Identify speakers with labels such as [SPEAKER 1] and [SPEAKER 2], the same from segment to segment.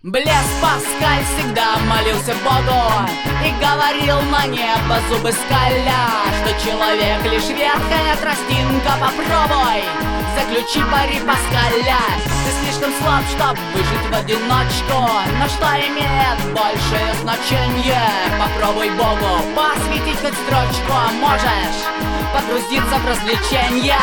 [SPEAKER 1] Блес Паскаль всегда молился Богу и говорил на небо зубы скаля, что человек лишь ветхая тростинка. Попробуй, заключи пари Паскаля. Ты слишком слаб, чтоб выжить в одиночку, но что имеет большее значение? Попробуй Богу посвятить хоть строчку, а можешь погрузиться в развлечения.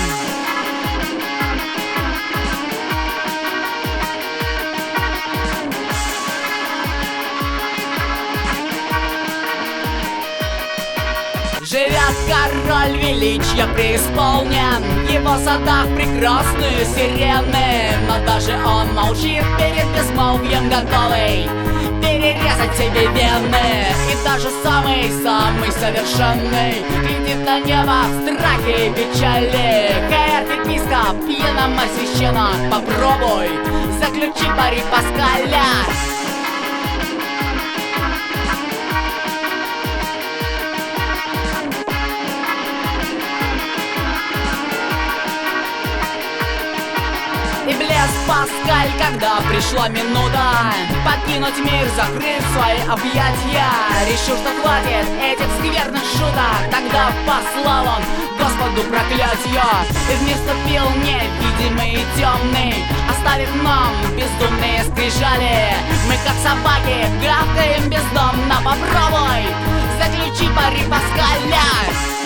[SPEAKER 1] Живет король, величия преисполнен, в его садах прекрасные сирены, но даже он молчит перед безмолвием, готовый перерезать себе вены. И даже самый совершенный глядит на небо в страхе и печали. Архиепископ пьяном освященок, попробуй заключи пари Паскаля. И блес Паскаль, когда пришла минута покинуть мир, закрыв свои объятия, решил, что хватит этих скверных шуток. Тогда послал он Господу проклятье и вместо пил невидимый и темный, оставив нам бездумные скрижали. Мы как собаки гавкаем бездомно. Попробуй заключи пари Паскаля.